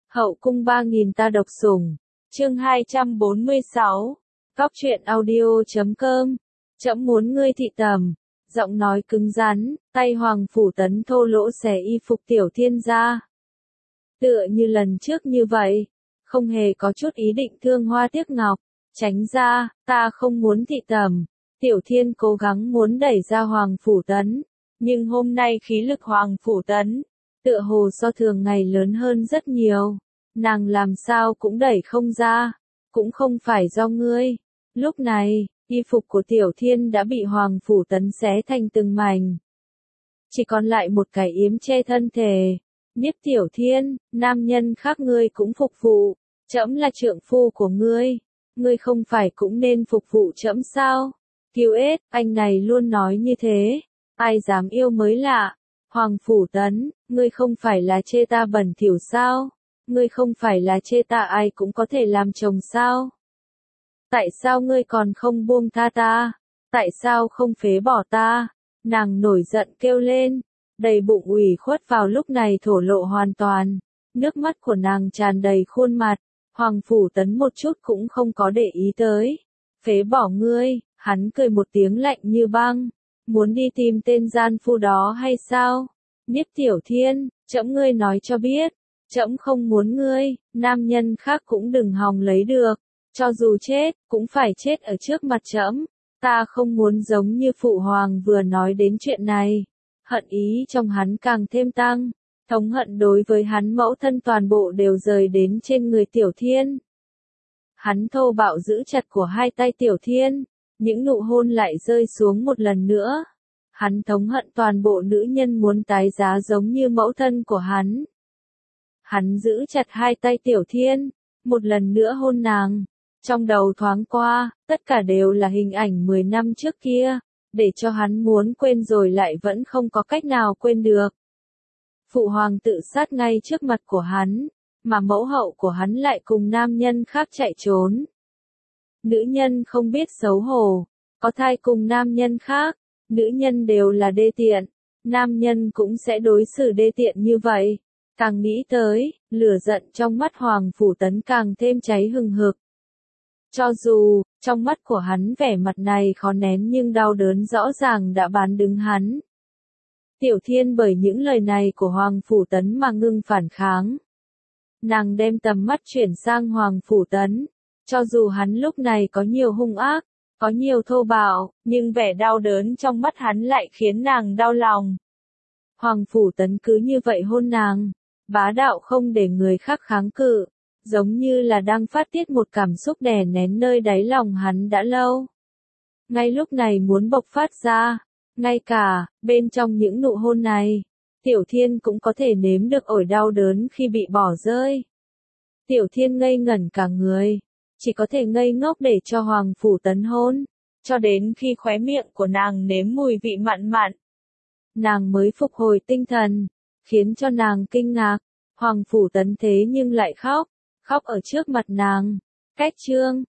Hậu cung 3000 ta độc sủng. Chương 246. Cóc truyện audio.com. Trẫm muốn ngươi thị tầm. Giọng nói cứng rắn, tay Hoàng Phủ Tấn thô lỗ xẻ y phục Tiểu Thiên ra. Tựa như lần trước như vậy, không hề có chút ý định thương hoa tiếc ngọc. Tránh ra, ta không muốn thị tầm. Tiểu Thiên cố gắng muốn đẩy ra Hoàng Phủ Tấn, nhưng hôm nay khí lực Hoàng Phủ Tấn tựa hồ so thường ngày lớn hơn rất nhiều. Nàng làm sao cũng đẩy không ra. Cũng không phải do ngươi. Lúc này, y phục của Tiểu Thiên đã bị Hoàng Phủ Tấn xé thành từng mảnh. Chỉ còn lại một cái yếm che thân thể. Niếp Tiểu Thiên, nam nhân khác ngươi cũng phục vụ. Trẫm là trượng phu của ngươi. Ngươi không phải cũng nên phục vụ trẫm sao? Kiều ết, anh này luôn nói như thế. Ai dám yêu mới lạ. Hoàng Phủ Tấn, ngươi không phải là chê ta bẩn thỉu sao? Ngươi không phải là chê ta ai cũng có thể làm chồng sao? Tại sao ngươi còn không buông tha ta? Tại sao không phế bỏ ta? Nàng nổi giận kêu lên, đầy bụng ủy khuất vào lúc này thổ lộ hoàn toàn. Nước mắt của nàng tràn đầy khuôn mặt. Hoàng Phủ Tấn một chút cũng không có để ý tới. Phế bỏ ngươi, hắn cười một tiếng lạnh như băng. Muốn đi tìm tên gian phu đó hay sao? Niếp Tiểu Thiên, trẫm ngươi nói cho biết. Trẫm không muốn ngươi, nam nhân khác cũng đừng hòng lấy được. Cho dù chết, cũng phải chết ở trước mặt trẫm. Ta không muốn giống như Phụ Hoàng vừa nói đến chuyện này. Hận ý trong hắn càng thêm tăng. Thống hận đối với hắn mẫu thân toàn bộ đều rời đến trên người Tiểu Thiên. Hắn thô bạo giữ chặt của hai tay Tiểu Thiên. Những nụ hôn lại rơi xuống một lần nữa. Hắn thống hận toàn bộ nữ nhân muốn tái giá giống như mẫu thân của hắn. Hắn giữ chặt hai tay Tiểu Thiên, một lần nữa hôn nàng. Trong đầu thoáng qua, tất cả đều là hình ảnh 10 năm trước kia, để cho hắn muốn quên rồi lại vẫn không có cách nào quên được. Phụ Hoàng tự sát ngay trước mặt của hắn, mà mẫu hậu của hắn lại cùng nam nhân khác chạy trốn. Nữ nhân không biết xấu hổ, có thai cùng nam nhân khác, nữ nhân đều là đê tiện, nam nhân cũng sẽ đối xử đê tiện như vậy. Càng nghĩ tới, lửa giận trong mắt Hoàng Phủ Tấn càng thêm cháy hừng hực. Cho dù, trong mắt của hắn vẻ mặt này khó nén nhưng đau đớn rõ ràng đã bán đứng hắn. Tiểu Thiên bởi những lời này của Hoàng Phủ Tấn mà ngưng phản kháng. Nàng đem tầm mắt chuyển sang Hoàng Phủ Tấn. Cho dù hắn lúc này có nhiều hung ác, có nhiều thô bạo, nhưng vẻ đau đớn trong mắt hắn lại khiến nàng đau lòng. Hoàng Phủ Tấn cứ như vậy hôn nàng, bá đạo không để người khác kháng cự, giống như là đang phát tiết một cảm xúc đè nén nơi đáy lòng hắn đã lâu. Ngay lúc này muốn bộc phát ra, ngay cả, bên trong những nụ hôn này, Tiểu Thiên cũng có thể nếm được ổi đau đớn khi bị bỏ rơi. Tiểu Thiên ngây ngẩn cả người, chỉ có thể ngây ngốc để cho Hoàng Phủ Tấn hôn, cho đến khi khóe miệng của nàng nếm mùi vị mặn mặn. Nàng mới phục hồi tinh thần, khiến cho nàng kinh ngạc, Hoàng Phủ Tấn thế nhưng lại khóc, khóc ở trước mặt nàng. Cách chương,